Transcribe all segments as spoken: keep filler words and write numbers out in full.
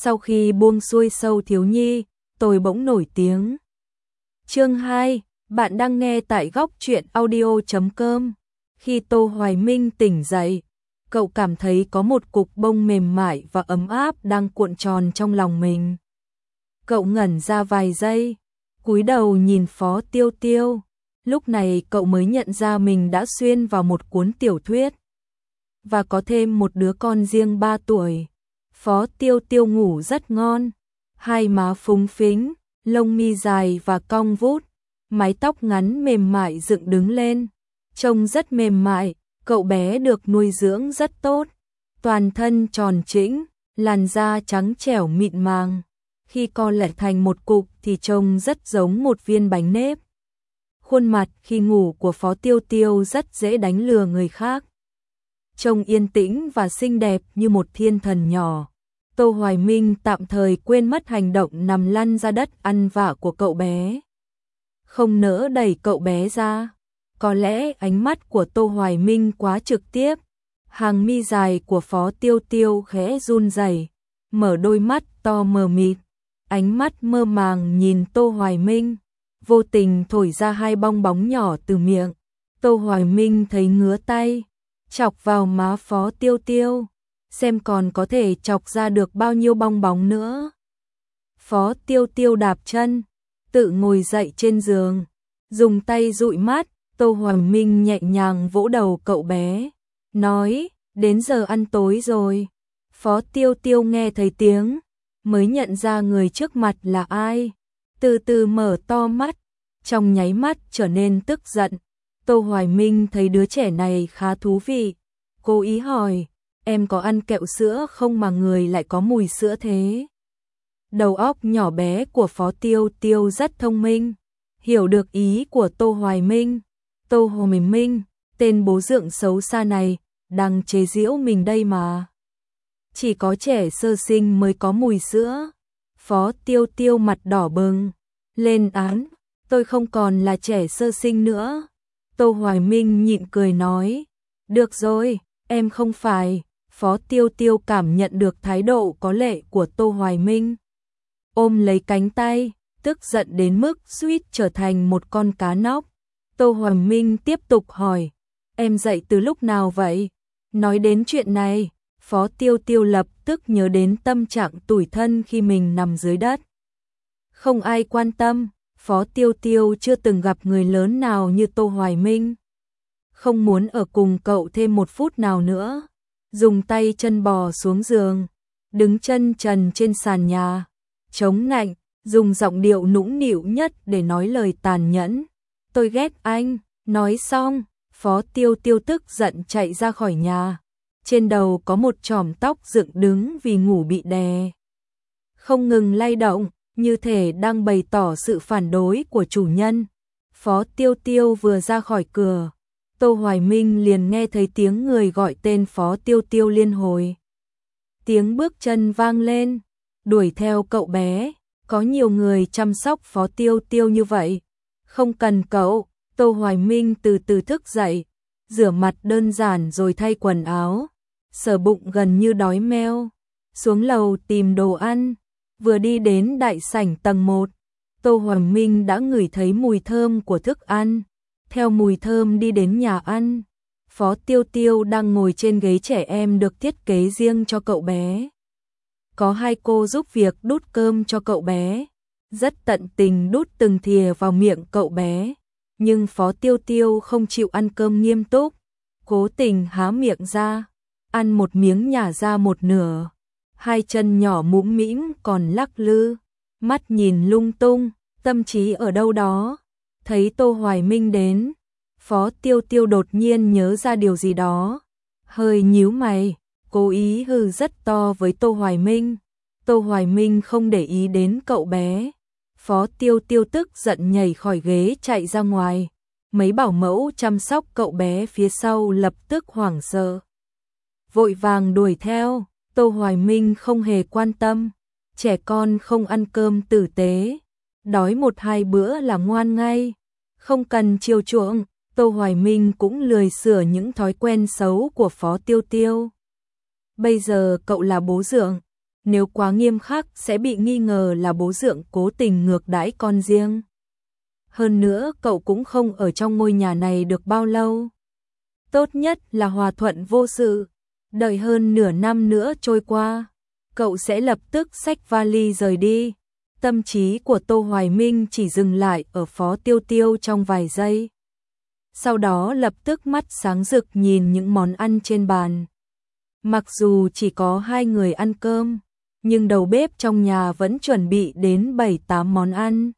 Sau khi buông xuôi Sâu Thiếu Nhi, tôi bỗng nổi tiếng. Chương hai, bạn đang nghe tại góc truyện audio chấm com. Khi Tô Hoài Minh tỉnh dậy, cậu cảm thấy có một cục bông mềm mại và ấm áp đang cuộn tròn trong lòng mình. Cậu ngẩn ra vài giây, cúi đầu nhìn Phó Tiêu Tiêu. Lúc này cậu mới nhận ra mình đã xuyên vào một cuốn tiểu thuyết và có thêm một đứa con riêng ba tuổi. Phó Tiêu Tiêu ngủ rất ngon, hai má phúng phính, lông mi dài và cong vút, mái tóc ngắn mềm mại dựng đứng lên, trông rất mềm mại. Cậu bé được nuôi dưỡng rất tốt, toàn thân tròn trĩnh, làn da trắng trẻo mịn màng. Khi co lại thành một cục thì trông rất giống một viên bánh nếp. Khuôn mặt khi ngủ của Phó Tiêu Tiêu rất dễ đánh lừa người khác. Trông yên tĩnh và xinh đẹp như một thiên thần nhỏ. Tô Hoài Minh tạm thời quên mất hành động nằm lăn ra đất ăn vạ của cậu bé. Không nỡ đẩy cậu bé ra. Có lẽ ánh mắt của Tô Hoài Minh quá trực tiếp. Hàng mi dài của Phó Tiêu Tiêu khẽ run rẩy, mở đôi mắt to mờ mịt, ánh mắt mơ màng nhìn Tô Hoài Minh, vô tình thổi ra hai bong bóng nhỏ từ miệng. Tô Hoài Minh thấy ngứa tay, chọc vào má Phó Tiêu Tiêu, xem còn có thể chọc ra được bao nhiêu bong bóng nữa. Phó Tiêu Tiêu đạp chân, tự ngồi dậy trên giường, dùng tay dụi mắt. Tô Hoài Minh nhẹ nhàng vỗ đầu cậu bé, nói, đến giờ ăn tối rồi. Phó Tiêu Tiêu nghe thấy tiếng, mới nhận ra người trước mặt là ai, từ từ mở to mắt, trong nháy mắt trở nên tức giận. Tô Hoài Minh thấy đứa trẻ này khá thú vị, cố ý hỏi, em có ăn kẹo sữa không mà người lại có mùi sữa thế? Đầu óc nhỏ bé của Phó Tiêu Tiêu rất thông minh, hiểu được ý của Tô Hoài Minh. Tô Hoài Minh, tên bố dượng xấu xa này, đang chế giễu mình đây mà. Chỉ có trẻ sơ sinh mới có mùi sữa. Phó Tiêu Tiêu mặt đỏ bừng, lên án, tôi không còn là trẻ sơ sinh nữa. Tô Hoài Minh nhịn cười nói, được rồi, em không phải. Phó Tiêu Tiêu cảm nhận được thái độ có lệ của Tô Hoài Minh, ôm lấy cánh tay, tức giận đến mức suýt trở thành một con cá nóc. Tô Hoài Minh tiếp tục hỏi, em dậy từ lúc nào vậy? Nói đến chuyện này, Phó Tiêu Tiêu lập tức nhớ đến tâm trạng tủi thân khi mình nằm dưới đất. Không ai quan tâm, Phó Tiêu Tiêu chưa từng gặp người lớn nào như Tô Hoài Minh. Không muốn ở cùng cậu thêm một phút nào nữa, dùng tay chân bò xuống giường, đứng chân trần trên sàn nhà, chống nạnh, dùng giọng điệu nũng nịu nhất để nói lời tàn nhẫn. Tôi ghét anh. Nói xong, Phó Tiêu Tiêu tức giận chạy ra khỏi nhà. Trên đầu có một chòm tóc dựng đứng vì ngủ bị đè không ngừng lay động, như thể đang bày tỏ sự phản đối của chủ nhân. Phó Tiêu Tiêu vừa ra khỏi cửa, Tô Hoài Minh liền nghe thấy tiếng người gọi tên Phó Tiêu Tiêu liên hồi. Tiếng bước chân vang lên, đuổi theo cậu bé. Có nhiều người chăm sóc Phó Tiêu Tiêu như vậy, không cần cậu. Tô Hoài Minh từ từ thức dậy, rửa mặt đơn giản rồi thay quần áo, sờ bụng gần như đói meo, xuống lầu tìm đồ ăn. Vừa đi đến đại sảnh tầng một, Tô Hoài Minh đã ngửi thấy mùi thơm của thức ăn. Theo mùi thơm đi đến nhà ăn, Phó Tiêu Tiêu đang ngồi trên ghế trẻ em được thiết kế riêng cho cậu bé. Có hai cô giúp việc đút cơm cho cậu bé, rất tận tình đút từng thìa vào miệng cậu bé. Nhưng Phó Tiêu Tiêu không chịu ăn cơm nghiêm túc, cố tình há miệng ra, ăn một miếng nhả ra một nửa. Hai chân nhỏ mũm mĩm còn lắc lư, mắt nhìn lung tung, tâm trí ở đâu đó. Thấy Tô Hoài Minh đến, Phó Tiêu Tiêu đột nhiên nhớ ra điều gì đó, hơi nhíu mày, cố ý hừ rất to với Tô Hoài Minh. Tô Hoài Minh không để ý đến cậu bé. Phó Tiêu Tiêu tức giận nhảy khỏi ghế chạy ra ngoài. Mấy bảo mẫu chăm sóc cậu bé phía sau lập tức hoảng sợ, vội vàng đuổi theo. Tô Hoài Minh không hề quan tâm, trẻ con không ăn cơm tử tế, đói một hai bữa là ngoan ngay, không cần chiều chuộng. Tô Hoài Minh cũng lười sửa những thói quen xấu của Phó Tiêu Tiêu. Bây giờ cậu là bố dượng, nếu quá nghiêm khắc sẽ bị nghi ngờ là bố dượng cố tình ngược đãi con riêng. Hơn nữa cậu cũng không ở trong ngôi nhà này được bao lâu. Tốt nhất là hòa thuận vô sự, đợi hơn nửa năm nữa trôi qua, cậu sẽ lập tức xách vali rời đi. Tâm trí của Tô Hoài Minh chỉ dừng lại ở Phó Tiêu Tiêu trong vài giây. Sau đó lập tức mắt sáng rực nhìn những món ăn trên bàn. Mặc dù chỉ có hai người ăn cơm, nhưng đầu bếp trong nhà vẫn chuẩn bị đến bảy tám món ăn.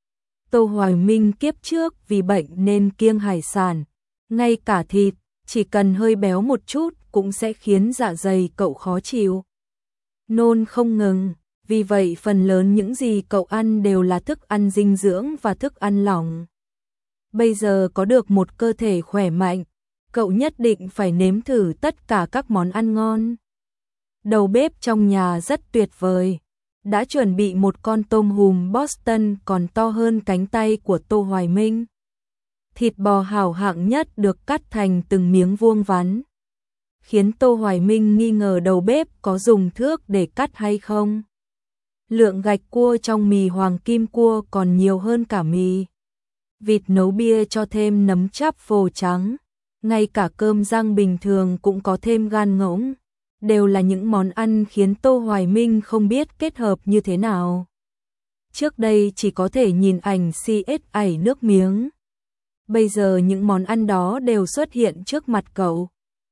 Tô Hoài Minh kiếp trước vì bệnh nên kiêng hải sản, ngay cả thịt, chỉ cần hơi béo một chút cũng sẽ khiến dạ dày cậu khó chịu. Nôn không ngừng, vì vậy phần lớn những gì cậu ăn đều là thức ăn dinh dưỡng và thức ăn lỏng. Bây giờ có được một cơ thể khỏe mạnh, cậu nhất định phải nếm thử tất cả các món ăn ngon. Đầu bếp trong nhà rất tuyệt vời, đã chuẩn bị một con tôm hùm Boston còn to hơn cánh tay của Tô Hoài Minh. Thịt bò hảo hạng nhất được cắt thành từng miếng vuông vắn, khiến Tô Hoài Minh nghi ngờ đầu bếp có dùng thước để cắt hay không. Lượng gạch cua trong mì hoàng kim cua còn nhiều hơn cả mì. Vịt nấu bia cho thêm nấm chắp phô trắng, ngay cả cơm rang bình thường cũng có thêm gan ngỗng. Đều là những món ăn khiến Tô Hoài Minh không biết kết hợp như thế nào. Trước đây chỉ có thể nhìn ảnh xê ét ảy nước miếng. Bây giờ những món ăn đó đều xuất hiện trước mặt cậu.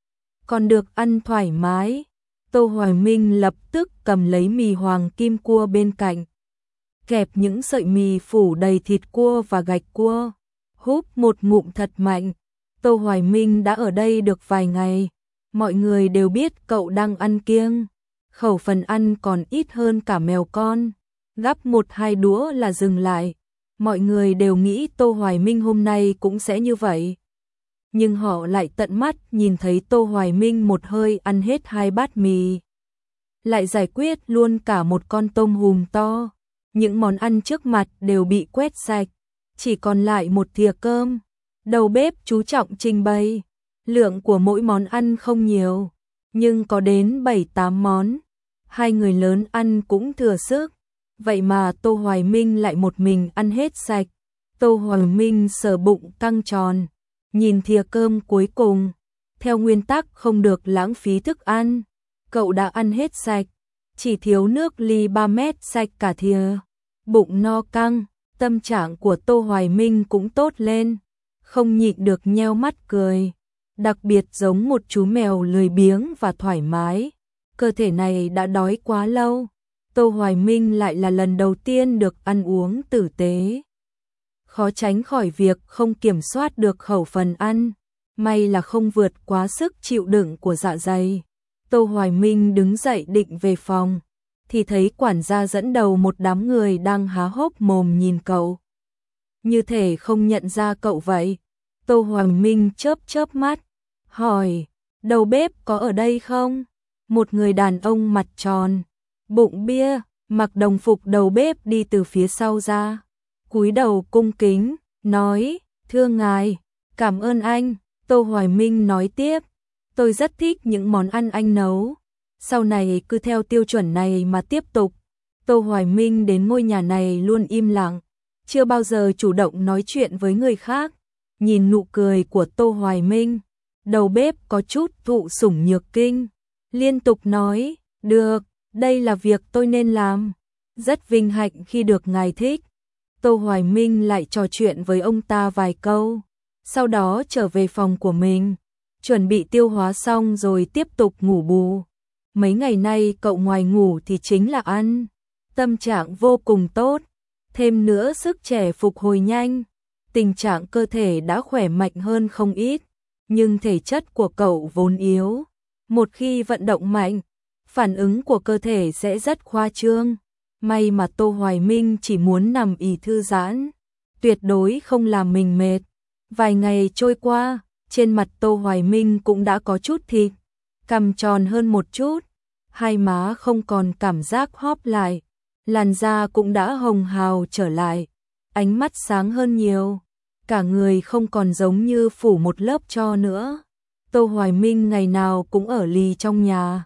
Còn được ăn thoải mái, Tô Hoài Minh lập tức cầm lấy mì hoàng kim cua bên cạnh. Kẹp những sợi mì phủ đầy thịt cua và gạch cua. Húp một ngụm thật mạnh. Tô Hoài Minh đã ở đây được vài ngày. Mọi người đều biết cậu đang ăn kiêng. Khẩu phần ăn còn ít hơn cả mèo con. Gắp một hai đũa là dừng lại. Mọi người đều nghĩ Tô Hoài Minh hôm nay cũng sẽ như vậy. Nhưng họ lại tận mắt nhìn thấy Tô Hoài Minh một hơi ăn hết hai bát mì. Lại giải quyết luôn cả một con tôm hùm to. Những món ăn trước mặt đều bị quét sạch. Chỉ còn lại một thìa cơm. Đầu bếp chú trọng trình bày. Lượng của mỗi món ăn không nhiều, nhưng có đến bảy tám món. Hai người lớn ăn cũng thừa sức. Vậy mà Tô Hoài Minh lại một mình ăn hết sạch. Tô Hoài Minh sờ bụng căng tròn, nhìn thìa cơm cuối cùng. Theo nguyên tắc không được lãng phí thức ăn, cậu đã ăn hết sạch, chỉ thiếu nước ly ba mét sạch cả thìa. Bụng no căng, tâm trạng của Tô Hoài Minh cũng tốt lên, không nhịn được nheo mắt cười. Đặc biệt giống một chú mèo lười biếng và thoải mái. Cơ thể này đã đói quá lâu. Tô Hoài Minh lại là lần đầu tiên được ăn uống tử tế. Khó tránh khỏi việc không kiểm soát được khẩu phần ăn. May là không vượt quá sức chịu đựng của dạ dày. Tô Hoài Minh đứng dậy định về phòng, thì thấy quản gia dẫn đầu một đám người đang há hốc mồm nhìn cậu. Như thể không nhận ra cậu vậy. Tô Hoài Minh chớp chớp mắt, hỏi, đầu bếp có ở đây không? Một người đàn ông mặt tròn, bụng bia, mặc đồng phục đầu bếp đi từ phía sau ra, cúi đầu cung kính, nói, thưa ngài, cảm ơn anh. Tô Hoài Minh nói tiếp, tôi rất thích những món ăn anh nấu, sau này cứ theo tiêu chuẩn này mà tiếp tục. Tô Hoài Minh đến ngôi nhà này luôn im lặng, chưa bao giờ chủ động nói chuyện với người khác. Nhìn nụ cười của Tô Hoài Minh, đầu bếp có chút thụ sủng nhược kinh, liên tục nói, được, đây là việc tôi nên làm, rất vinh hạnh khi được ngài thích. Tô Hoài Minh lại trò chuyện với ông ta vài câu, sau đó trở về phòng của mình, chuẩn bị tiêu hóa xong rồi tiếp tục ngủ bù. Mấy ngày nay cậu ngoài ngủ thì chính là ăn, tâm trạng vô cùng tốt, thêm nữa sức trẻ phục hồi nhanh. Tình trạng cơ thể đã khỏe mạnh hơn không ít, nhưng thể chất của cậu vốn yếu. Một khi vận động mạnh, phản ứng của cơ thể sẽ rất khoa trương. May mà Tô Hoài Minh chỉ muốn nằm ì thư giãn, tuyệt đối không làm mình mệt. Vài ngày trôi qua, trên mặt Tô Hoài Minh cũng đã có chút thịt, cằm tròn hơn một chút, hai má không còn cảm giác hóp lại, làn da cũng đã hồng hào trở lại. Ánh mắt sáng hơn nhiều, cả người không còn giống như phủ một lớp tro nữa. Tô Hoài Minh ngày nào cũng ở lì trong nhà,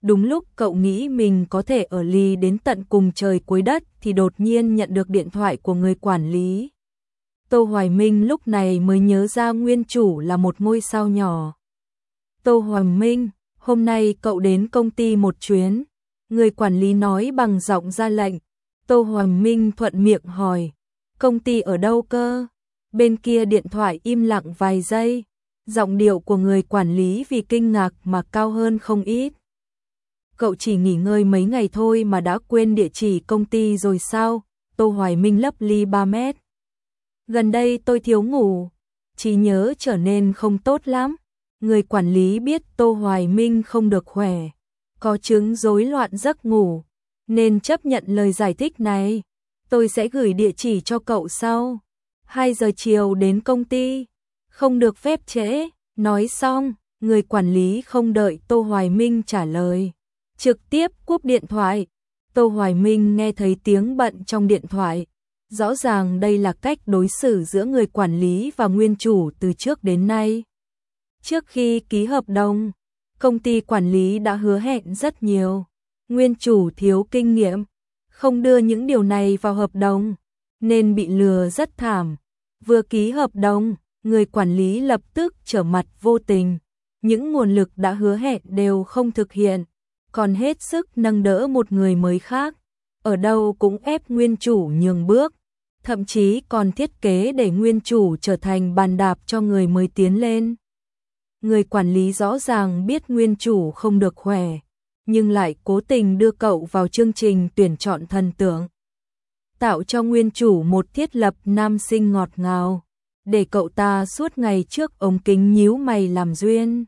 Đúng lúc cậu nghĩ mình có thể ở lì đến tận cùng trời cuối đất thì đột nhiên nhận được điện thoại của người quản lý. Tô Hoài Minh lúc này mới nhớ ra nguyên chủ là một ngôi sao nhỏ. Tô Hoài Minh, hôm nay cậu đến công ty một chuyến. Người quản lý nói bằng giọng ra lệnh. Tô Hoài Minh thuận miệng hỏi, công ty ở đâu cơ? Bên kia điện thoại im lặng vài giây. Giọng điệu của người quản lý vì kinh ngạc mà cao hơn không ít. Cậu chỉ nghỉ ngơi mấy ngày thôi mà đã quên địa chỉ công ty rồi sao? Tô Hoài Minh lấp ly ba mét. Gần đây tôi thiếu ngủ, trí nhớ trở nên không tốt lắm. Người quản lý biết Tô Hoài Minh không được khỏe, có chứng rối loạn giấc ngủ, nên chấp nhận lời giải thích này. Tôi sẽ gửi địa chỉ cho cậu sau. hai giờ chiều đến công ty, không được phép trễ. Nói xong, người quản lý không đợi Tô Hoài Minh trả lời, trực tiếp cúp điện thoại. Tô Hoài Minh nghe thấy tiếng bận trong điện thoại. Rõ ràng đây là cách đối xử giữa người quản lý và nguyên chủ từ trước đến nay. Trước khi ký hợp đồng, công ty quản lý đã hứa hẹn rất nhiều. Nguyên chủ thiếu kinh nghiệm, không đưa những điều này vào hợp đồng, nên bị lừa rất thảm. Vừa ký hợp đồng, người quản lý lập tức trở mặt vô tình. Những nguồn lực đã hứa hẹn đều không thực hiện, còn hết sức nâng đỡ một người mới khác. Ở đâu cũng ép nguyên chủ nhường bước, thậm chí còn thiết kế để nguyên chủ trở thành bàn đạp cho người mới tiến lên. Người quản lý rõ ràng biết nguyên chủ không được khỏe, nhưng lại cố tình đưa cậu vào chương trình tuyển chọn thần tượng. Tạo cho nguyên chủ một thiết lập nam sinh ngọt ngào, để cậu ta suốt ngày trước ống kính nhíu mày làm duyên.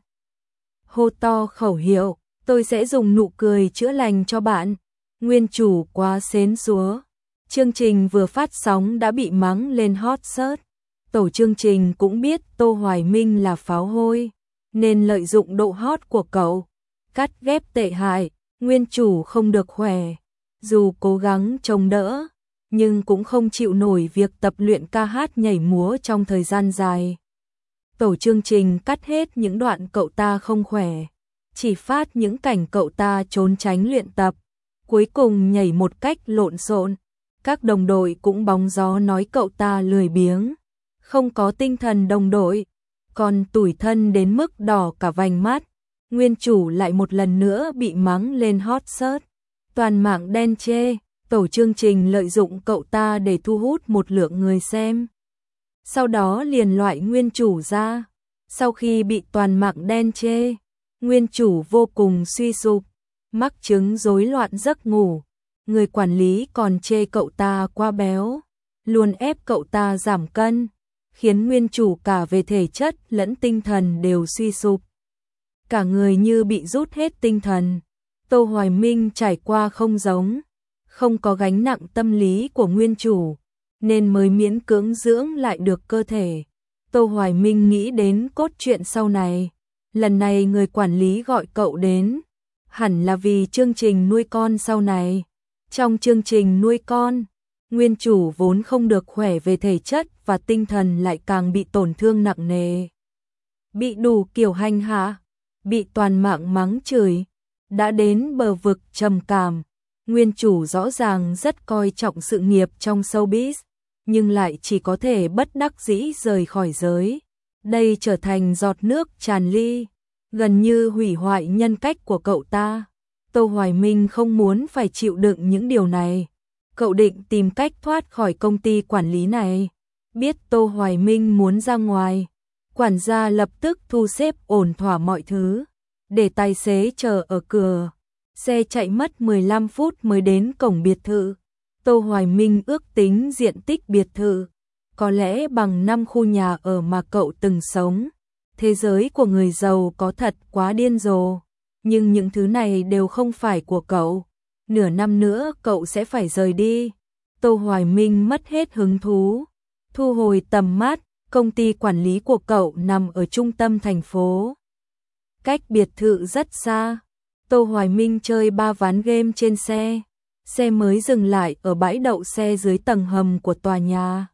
Hô to khẩu hiệu, tôi sẽ dùng nụ cười chữa lành cho bạn. Nguyên chủ quá xến xúa. Chương trình vừa phát sóng đã bị mắng lên hot search. Tổ chương trình cũng biết Tô Hoài Minh là pháo hôi, nên lợi dụng độ hot của cậu, cắt ghép tệ hại. Nguyên chủ không được khỏe, dù cố gắng chống đỡ, nhưng cũng không chịu nổi việc tập luyện ca hát nhảy múa trong thời gian dài. Tổ chương trình cắt hết những đoạn cậu ta không khỏe, chỉ phát những cảnh cậu ta trốn tránh luyện tập, cuối cùng nhảy một cách lộn xộn. Các đồng đội cũng bóng gió nói cậu ta lười biếng, không có tinh thần đồng đội, còn tủi thân đến mức đỏ cả vành mắt. Nguyên chủ lại một lần nữa bị mắng lên hot search. Toàn mạng đen chê, tổ chương trình lợi dụng cậu ta để thu hút một lượng người xem. Sau đó liền loại nguyên chủ ra. Sau khi bị toàn mạng đen chê, nguyên chủ vô cùng suy sụp, mắc chứng rối loạn giấc ngủ. Người quản lý còn chê cậu ta quá béo, luôn ép cậu ta giảm cân, khiến nguyên chủ cả về thể chất lẫn tinh thần đều suy sụp. Cả người như bị rút hết tinh thần. Tô Hoài Minh trải qua không giống, không có gánh nặng tâm lý của nguyên chủ, nên mới miễn cưỡng dưỡng lại được cơ thể. Tô Hoài Minh nghĩ đến cốt truyện sau này. Lần này người quản lý gọi cậu đến, hẳn là vì chương trình nuôi con sau này. Trong chương trình nuôi con, nguyên chủ vốn không được khỏe về thể chất và tinh thần lại càng bị tổn thương nặng nề. Bị đủ kiểu hành hạ, bị toàn mạng mắng chửi, đã đến bờ vực trầm cảm. Nguyên chủ rõ ràng rất coi trọng sự nghiệp trong showbiz, nhưng lại chỉ có thể bất đắc dĩ rời khỏi giới. Đây trở thành giọt nước tràn ly, gần như hủy hoại nhân cách của cậu ta. Tô Hoài Minh không muốn phải chịu đựng những điều này. Cậu định tìm cách thoát khỏi công ty quản lý này. Biết Tô Hoài Minh muốn ra ngoài, quản gia lập tức thu xếp ổn thỏa mọi thứ, để tài xế chờ ở cửa. Xe chạy mất mười lăm phút mới đến cổng biệt thự. Tô Hoài Minh ước tính diện tích biệt thự có lẽ bằng năm khu nhà ở mà cậu từng sống. Thế giới của người giàu có thật quá điên rồ, nhưng những thứ này đều không phải của cậu. Nửa năm nữa cậu sẽ phải rời đi. Tô Hoài Minh mất hết hứng thú, thu hồi tầm mắt. Công ty quản lý của cậu nằm ở trung tâm thành phố, cách biệt thự rất xa. Tô Hoài Minh chơi ba ván game trên xe. Xe mới dừng lại ở bãi đậu xe dưới tầng hầm của tòa nhà.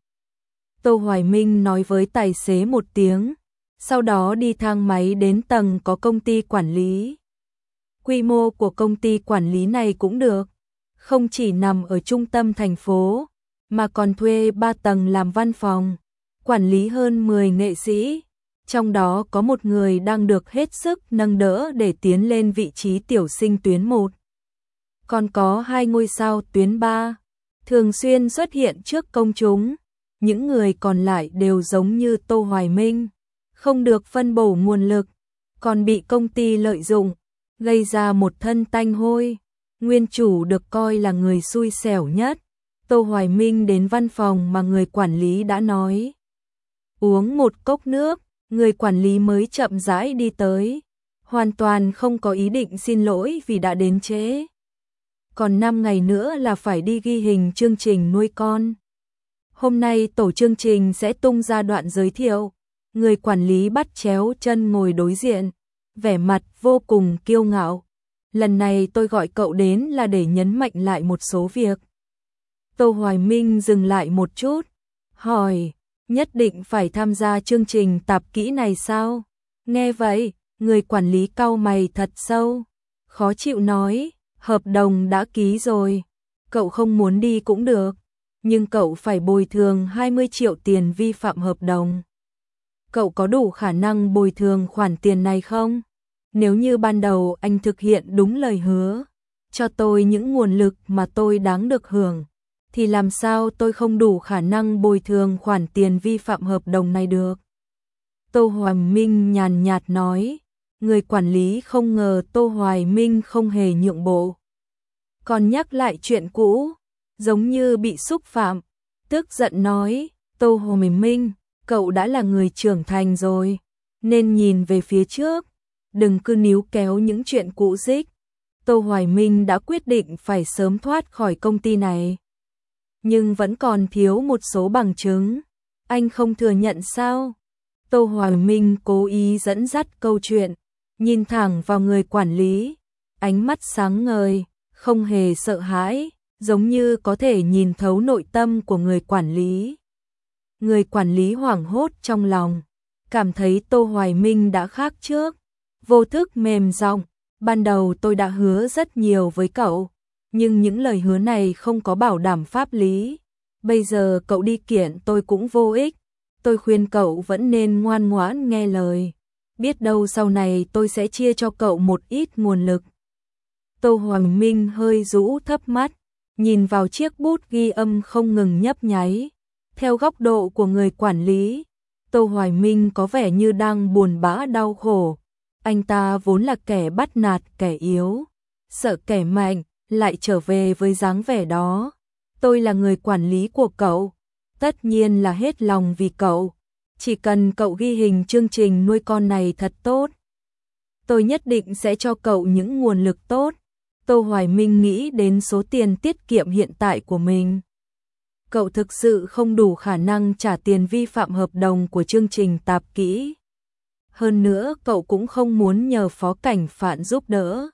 Tô Hoài Minh nói với tài xế một tiếng, sau đó đi thang máy đến tầng có công ty quản lý. Quy mô của công ty quản lý này cũng được, không chỉ nằm ở trung tâm thành phố, mà còn thuê ba tầng làm văn phòng, quản lý hơn mười nghệ sĩ, trong đó có một người đang được hết sức nâng đỡ để tiến lên vị trí tiểu sinh tuyến một. Còn có hai ngôi sao tuyến ba, thường xuyên xuất hiện trước công chúng, những người còn lại đều giống như Tô Hoài Minh, không được phân bổ nguồn lực, còn bị công ty lợi dụng, gây ra một thân tanh hôi. Nguyên chủ được coi là người xui xẻo nhất. Tô Hoài Minh đến văn phòng mà người quản lý đã nói. Uống một cốc nước, người quản lý mới chậm rãi đi tới. Hoàn toàn không có ý định xin lỗi vì đã đến trễ. Còn năm ngày nữa là phải đi ghi hình chương trình nuôi con. Hôm nay tổ chương trình sẽ tung ra đoạn giới thiệu. Người quản lý bắt chéo chân ngồi đối diện, vẻ mặt vô cùng kiêu ngạo. Lần này tôi gọi cậu đến là để nhấn mạnh lại một số việc. Tô Hoài Minh dừng lại một chút, hỏi, nhất định phải tham gia chương trình tạp kỹ này sao? Nghe vậy, người quản lý cau mày thật sâu, khó chịu nói, hợp đồng đã ký rồi, cậu không muốn đi cũng được, nhưng cậu phải bồi thường hai mươi triệu tiền vi phạm hợp đồng. Cậu có đủ khả năng bồi thường khoản tiền này không? Nếu như ban đầu anh thực hiện đúng lời hứa, cho tôi những nguồn lực mà tôi đáng được hưởng, thì làm sao tôi không đủ khả năng bồi thường khoản tiền vi phạm hợp đồng này được? Tô Hoài Minh nhàn nhạt nói, người quản lý không ngờ Tô Hoài Minh không hề nhượng bộ. Còn nhắc lại chuyện cũ, giống như bị xúc phạm, tức giận nói, Tô Hoài Minh, cậu đã là người trưởng thành rồi, nên nhìn về phía trước, đừng cứ níu kéo những chuyện cũ rích. Tô Hoài Minh đã quyết định phải sớm thoát khỏi công ty này, nhưng vẫn còn thiếu một số bằng chứng. Anh không thừa nhận sao? Tô Hoài Minh cố ý dẫn dắt câu chuyện, nhìn thẳng vào người quản lý, ánh mắt sáng ngời, không hề sợ hãi, giống như có thể nhìn thấu nội tâm của người quản lý. Người quản lý hoảng hốt trong lòng, cảm thấy Tô Hoài Minh đã khác trước, vô thức mềm giọng, ban đầu tôi đã hứa rất nhiều với cậu, nhưng những lời hứa này không có bảo đảm pháp lý, bây giờ cậu đi kiện tôi cũng vô ích, tôi khuyên cậu vẫn nên ngoan ngoãn nghe lời, biết đâu sau này tôi sẽ chia cho cậu một ít nguồn lực. Tô Hoài Minh hơi rũ thấp mắt, nhìn vào chiếc bút ghi âm không ngừng nhấp nháy. Theo góc độ của người quản lý, Tô Hoài Minh có vẻ như đang buồn bã đau khổ. Anh ta vốn là kẻ bắt nạt kẻ yếu, sợ kẻ mạnh, lại trở về với dáng vẻ đó. Tôi là người quản lý của cậu, tất nhiên là hết lòng vì cậu. Chỉ cần cậu ghi hình chương trình nuôi con này thật tốt, tôi nhất định sẽ cho cậu những nguồn lực tốt. Tô Hoài Minh nghĩ đến số tiền tiết kiệm hiện tại của mình. Cậu thực sự không đủ khả năng trả tiền vi phạm hợp đồng của chương trình tạp kỹ. Hơn nữa cậu cũng không muốn nhờ Phó Cảnh Phạn giúp đỡ.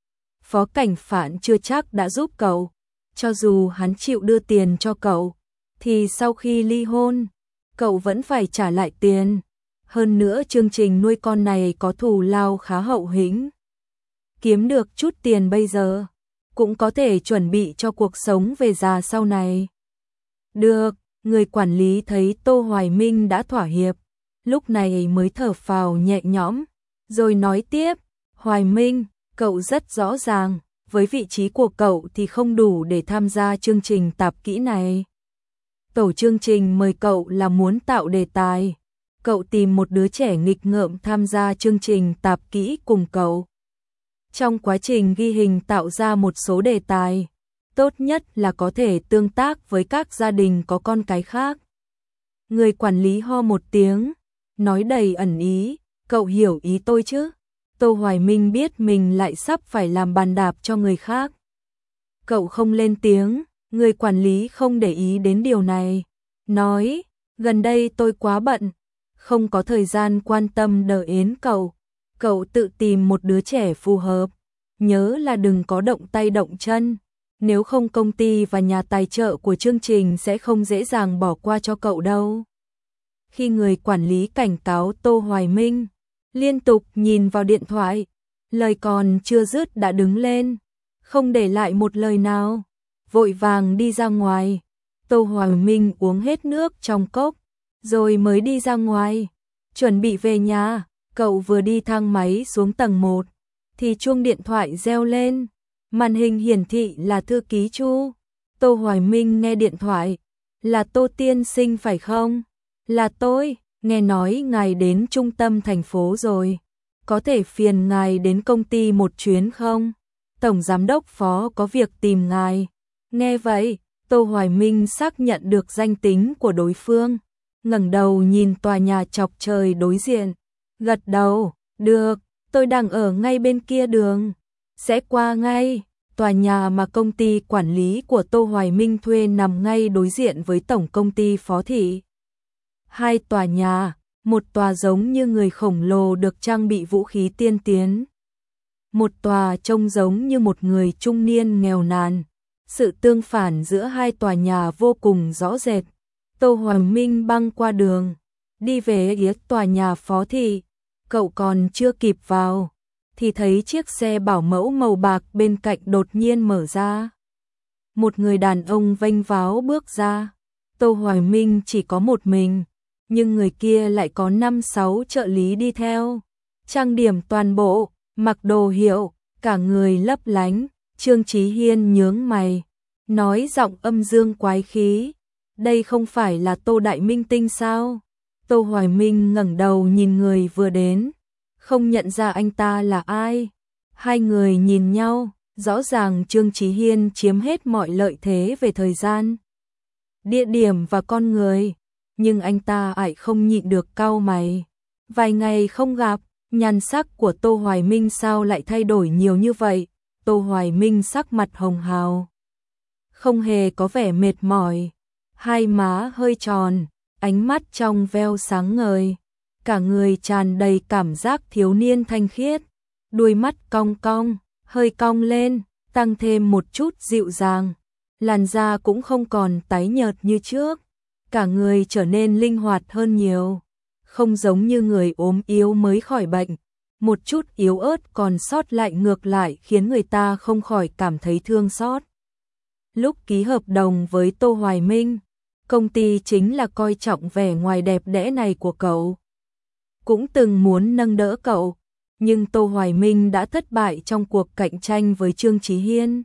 Phó Cảnh Phạn chưa chắc đã giúp cậu. Cho dù hắn chịu đưa tiền cho cậu, thì sau khi ly hôn, cậu vẫn phải trả lại tiền. Hơn nữa chương trình nuôi con này có thù lao khá hậu hĩnh. Kiếm được chút tiền bây giờ, cũng có thể chuẩn bị cho cuộc sống về già sau này. Được, người quản lý thấy Tô Hoài Minh đã thỏa hiệp, lúc này mới thở phào nhẹ nhõm, rồi nói tiếp, Hoài Minh, cậu rất rõ ràng, với vị trí của cậu thì không đủ để tham gia chương trình tạp kỹ này. Tổ chương trình mời cậu là muốn tạo đề tài, cậu tìm một đứa trẻ nghịch ngợm tham gia chương trình tạp kỹ cùng cậu. Trong quá trình ghi hình tạo ra một số đề tài, tốt nhất là có thể tương tác với các gia đình có con cái khác. Người quản lý ho một tiếng, nói đầy ẩn ý, cậu hiểu ý tôi chứ? Tô Hoài Minh biết mình lại sắp phải làm bàn đạp cho người khác. Cậu không lên tiếng, người quản lý không để ý đến điều này. Nói, gần đây tôi quá bận, không có thời gian quan tâm đợi đến cậu. Cậu tự tìm một đứa trẻ phù hợp, nhớ là đừng có động tay động chân. Nếu không công ty và nhà tài trợ của chương trình sẽ không dễ dàng bỏ qua cho cậu đâu. Khi người quản lý cảnh cáo Tô Hoài Minh, liên tục nhìn vào điện thoại, Lời còn chưa dứt đã đứng lên, không để lại một lời nào, vội vàng đi ra ngoài. Tô Hoài Minh uống hết nước trong cốc, rồi mới đi ra ngoài, chuẩn bị về nhà. Cậu vừa đi thang máy xuống tầng một, thì chuông điện thoại reo lên, màn hình hiển thị là thư ký Chu. Tô Hoài Minh nghe điện thoại, là Tô tiên sinh phải không? Là tôi, nghe nói ngài đến trung tâm thành phố rồi, có thể phiền ngài đến công ty một chuyến không? Tổng giám đốc Phó có việc tìm ngài. Nghe vậy, Tô Hoài Minh xác nhận được danh tính của đối phương, ngẩng đầu nhìn tòa nhà chọc trời đối diện, gật đầu, được, tôi đang ở ngay bên kia đường, sẽ qua ngay. Tòa nhà mà công ty quản lý của Tô Hoài Minh thuê nằm ngay đối diện với tổng công ty Phó Thị. Hai tòa nhà, một tòa giống như người khổng lồ được trang bị vũ khí tiên tiến, một tòa trông giống như một người trung niên nghèo nàn. Sự tương phản giữa hai tòa nhà vô cùng rõ rệt. Tô Hoài Minh băng qua đường, đi về phía tòa nhà Phó Thị. Cậu còn chưa kịp vào, thì thấy chiếc xe bảo mẫu màu bạc bên cạnh đột nhiên mở ra. Một người đàn ông vênh váo bước ra. Tô Hoài Minh chỉ có một mình, nhưng người kia lại có năm sáu trợ lý đi theo. Trang điểm toàn bộ, mặc đồ hiệu, cả người lấp lánh. Trương Chí Hiên nhướng mày, nói giọng âm dương quái khí, đây không phải là Tô Đại Minh Tinh sao? Tô Hoài Minh ngẩng đầu nhìn người vừa đến, không nhận ra anh ta là ai. Hai người nhìn nhau, rõ ràng Trương Chí Hiên chiếm hết mọi lợi thế về thời gian, địa điểm và con người, nhưng anh ta lại không nhịn được cau mày. Vài ngày không gặp, nhan sắc của Tô Hoài Minh sao lại thay đổi nhiều như vậy? Tô Hoài Minh sắc mặt hồng hào, không hề có vẻ mệt mỏi, hai má hơi tròn, ánh mắt trong veo sáng ngời, cả người tràn đầy cảm giác thiếu niên thanh khiết, đuôi mắt cong cong, hơi cong lên, tăng thêm một chút dịu dàng, làn da cũng không còn tái nhợt như trước, cả người trở nên linh hoạt hơn nhiều, không giống như người ốm yếu mới khỏi bệnh. Một chút yếu ớt còn sót lại ngược lại khiến người ta không khỏi cảm thấy thương xót. Lúc ký hợp đồng với Tô Hoài Minh, công ty chính là coi trọng vẻ ngoài đẹp đẽ này của cậu. Cũng từng muốn nâng đỡ cậu, nhưng Tô Hoài Minh đã thất bại trong cuộc cạnh tranh với Trương Chí Hiên.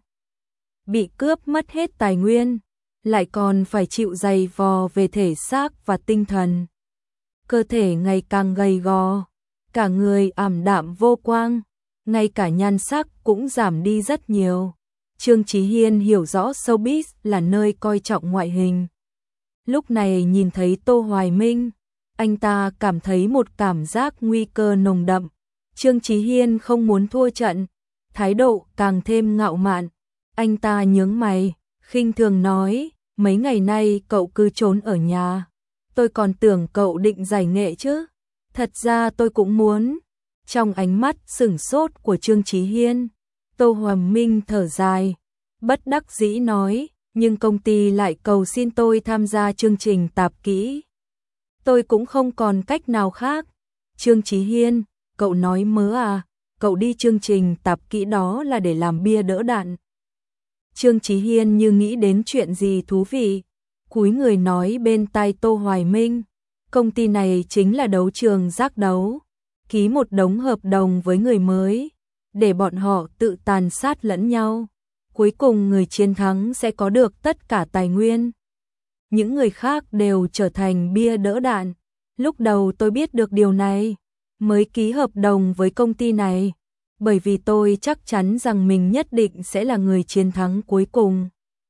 Bị cướp mất hết tài nguyên, lại còn phải chịu dày vò về thể xác và tinh thần. Cơ thể ngày càng gầy gò, cả người ảm đạm vô quang, ngay cả nhan sắc cũng giảm đi rất nhiều. Trương Chí Hiên hiểu rõ showbiz là nơi coi trọng ngoại hình. Lúc này nhìn thấy Tô Hoài Minh, anh ta cảm thấy một cảm giác nguy cơ nồng đậm. Trương Chí Hiên không muốn thua trận, thái độ càng thêm ngạo mạn. Anh ta nhướng mày, khinh thường nói, mấy ngày nay cậu cứ trốn ở nhà, tôi còn tưởng cậu định giải nghệ chứ. Thật ra tôi cũng muốn. Trong ánh mắt sửng sốt của Trương Chí Hiên, Tô Hoài Minh thở dài, bất đắc dĩ nói, nhưng công ty lại cầu xin tôi tham gia chương trình tạp kỹ. Tôi cũng không còn cách nào khác. Trương Chí Hiên, cậu nói mớ à, cậu đi chương trình tạp kỹ đó là để làm bia đỡ đạn. Trương Chí Hiên như nghĩ đến chuyện gì thú vị, cúi người nói bên tai Tô Hoài Minh, công ty này chính là đấu trường giác đấu, ký một đống hợp đồng với người mới, để bọn họ tự tàn sát lẫn nhau. Cuối cùng người chiến thắng sẽ có được tất cả tài nguyên. Những người khác đều trở thành bia đỡ đạn. Lúc đầu tôi biết được điều này, mới ký hợp đồng với công ty này, bởi vì tôi chắc chắn rằng mình nhất định sẽ là người chiến thắng cuối cùng.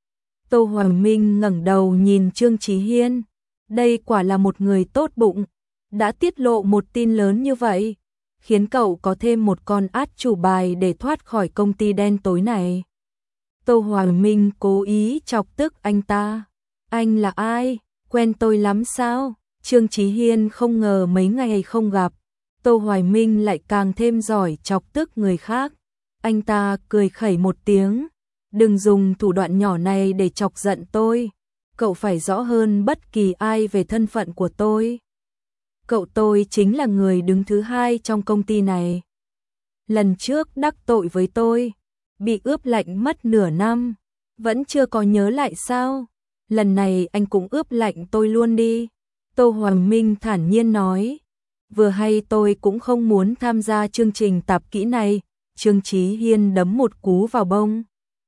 Tô Hoài Minh ngẩng đầu nhìn Trương Chí Hiên, đây quả là một người tốt bụng, đã tiết lộ một tin lớn như vậy, khiến cậu có thêm một con át chủ bài để thoát khỏi công ty đen tối này. Tô Hoài Minh cố ý chọc tức anh ta. Anh là ai? Quen tôi lắm sao? Trương Chí Hiên không ngờ mấy ngày không gặp, Tô Hoài Minh lại càng thêm giỏi chọc tức người khác. Anh ta cười khẩy một tiếng, đừng dùng thủ đoạn nhỏ này để chọc giận tôi. Cậu phải rõ hơn bất kỳ ai về thân phận của tôi. Cậu tôi chính là người đứng thứ hai trong công ty này. lần trước đắc tội với tôi, bị ướp lạnh mất nửa năm, vẫn chưa có nhớ lại sao? Lần này anh cũng ướp lạnh tôi luôn đi. Tô Hoài Minh thản nhiên nói. Vừa hay tôi cũng không muốn tham gia chương trình tạp kỹ này. Trương Chí Hiên đấm một cú vào bông.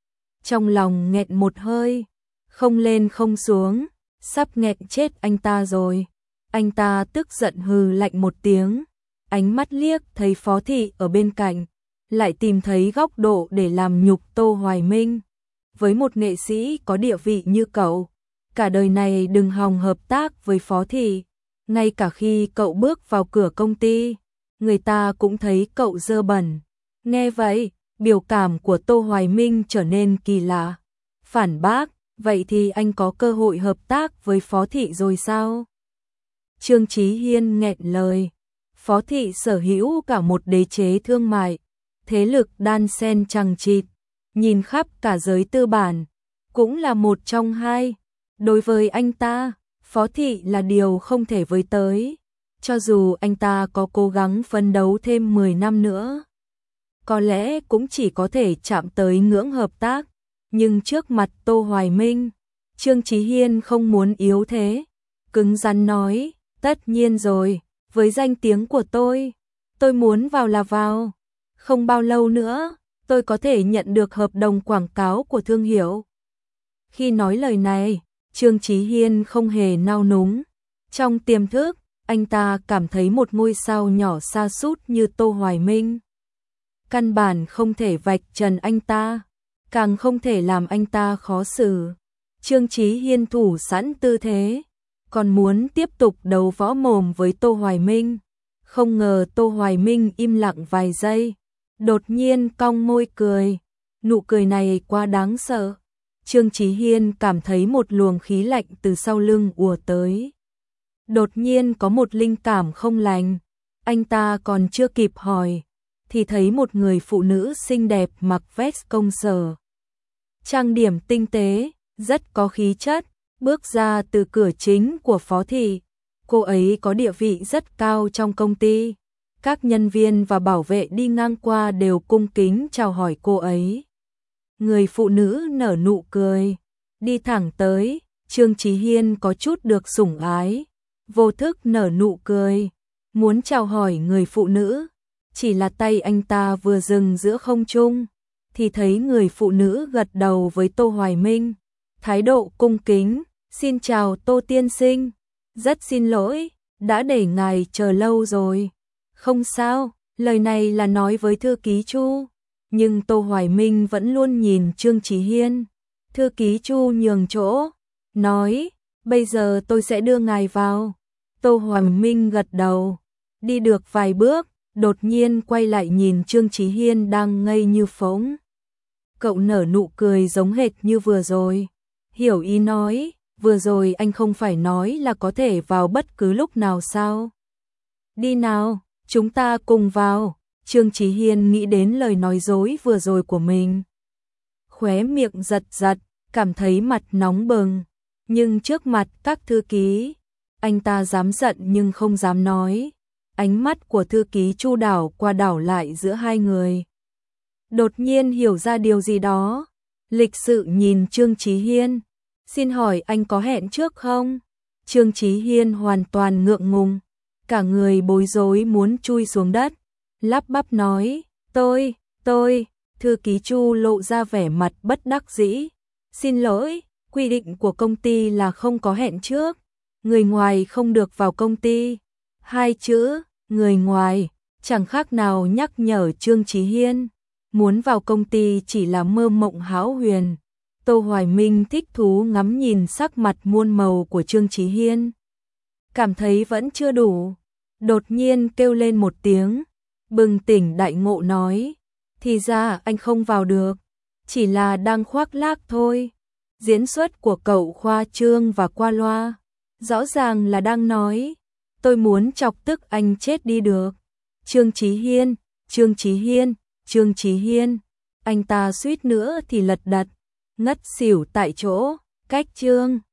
Trong lòng nghẹn một hơi, không lên không xuống, sắp nghẹn chết anh ta rồi. Anh ta tức giận hừ lạnh một tiếng, ánh mắt liếc thấy Phó Thị ở bên cạnh, lại tìm thấy góc độ để làm nhục Tô Hoài Minh. Với một nghệ sĩ có địa vị như cậu, cả đời này đừng hòng hợp tác với Phó Thị. Ngay cả khi cậu bước vào cửa công ty, người ta cũng thấy cậu dơ bẩn. Nghe vậy, biểu cảm của Tô Hoài Minh trở nên kỳ lạ. Phản bác, vậy thì anh có cơ hội hợp tác với Phó Thị rồi sao? Trương Chí Hiên nghẹn lời. Phó Thị sở hữu cả một đế chế thương mại, thế lực đan xen chằng chịt, nhìn khắp cả giới tư bản, cũng là một trong hai. Đối với anh ta, Phó Thị là điều không thể với tới. Cho dù anh ta có cố gắng phấn đấu thêm mười năm nữa, có lẽ cũng chỉ có thể chạm tới ngưỡng hợp tác. Nhưng trước mặt Tô Hoài Minh, Trương Chí Hiên không muốn yếu thế, cứng rắn nói, tất nhiên rồi, với danh tiếng của tôi, tôi muốn vào là vào. Không bao lâu nữa, tôi có thể nhận được hợp đồng quảng cáo của thương hiệu. Khi nói lời này, Trương Chí Hiên không hề nao núng. Trong tiềm thức, anh ta cảm thấy một ngôi sao nhỏ sa sút như Tô Hoài Minh căn bản không thể vạch trần anh ta, càng không thể làm anh ta khó xử. Trương Chí Hiên thủ sẵn tư thế, còn muốn tiếp tục đấu võ mồm với Tô Hoài Minh. Không ngờ Tô Hoài Minh im lặng vài giây, đột nhiên cong môi cười. Nụ cười này quá đáng sợ. Trương Chí Hiên cảm thấy một luồng khí lạnh từ sau lưng ùa tới. Đột nhiên có một linh cảm không lành. Anh ta còn chưa kịp hỏi, thì thấy một người phụ nữ xinh đẹp mặc vest công sở, trang điểm tinh tế, rất có khí chất, bước ra từ cửa chính của Phó Thị. Cô ấy có địa vị rất cao trong công ty. Các nhân viên và bảo vệ đi ngang qua đều cung kính chào hỏi cô ấy. Người phụ nữ nở nụ cười, đi thẳng tới. Trương Chí Hiên có chút được sủng ái, vô thức nở nụ cười, muốn chào hỏi người phụ nữ. Chỉ là tay anh ta vừa dừng giữa không trung, thì thấy người phụ nữ gật đầu với Tô Hoài Minh, thái độ cung kính, xin chào Tô tiên sinh, rất xin lỗi, đã để ngài chờ lâu rồi. Không sao, lời này là nói với thư ký Chu, nhưng Tô Hoài Minh vẫn luôn nhìn Trương Chí Hiên. Thư ký Chu nhường chỗ, nói, bây giờ tôi sẽ đưa ngài vào. Tô Hoài Minh gật đầu, đi được vài bước, đột nhiên quay lại nhìn Trương Chí Hiên đang ngây như phỗng. Cậu nở nụ cười giống hệt như vừa rồi. Hiểu ý nói, vừa rồi anh không phải nói là có thể vào bất cứ lúc nào sao? Đi nào, chúng ta cùng vào. Trương Chí Hiên nghĩ đến lời nói dối vừa rồi của mình. Khóe miệng giật giật, cảm thấy mặt nóng bừng. Nhưng trước mặt các thư ký, anh ta dám giận nhưng không dám nói. Ánh mắt của thư ký Chu đảo qua đảo lại giữa hai người. Đột nhiên hiểu ra điều gì đó, lịch sự nhìn Trương Chí Hiên, xin hỏi anh có hẹn trước không? Trương Chí Hiên hoàn toàn ngượng ngùng, cả người bối rối muốn chui xuống đất, lắp bắp nói, tôi, tôi, thư ký Chu lộ ra vẻ mặt bất đắc dĩ, xin lỗi, quy định của công ty là không có hẹn trước, người ngoài không được vào công ty. Hai chữ, người ngoài, chẳng khác nào nhắc nhở Trương Chí Hiên, muốn vào công ty chỉ là mơ mộng hão huyền. Tô Hoài Minh thích thú ngắm nhìn sắc mặt muôn màu của Trương Chí Hiên, cảm thấy vẫn chưa đủ, đột nhiên kêu lên một tiếng, bừng tỉnh đại ngộ nói, thì ra anh không vào được, chỉ là đang khoác lác thôi. Diễn xuất của cậu khoa trương và qua loa, rõ ràng là đang nói, tôi muốn chọc tức anh chết đi được. Trương Chí Hiên, Trương Chí Hiên, Trương Chí Hiên, anh ta suýt nữa thì lật đật, ngất xỉu tại chỗ, cách Trương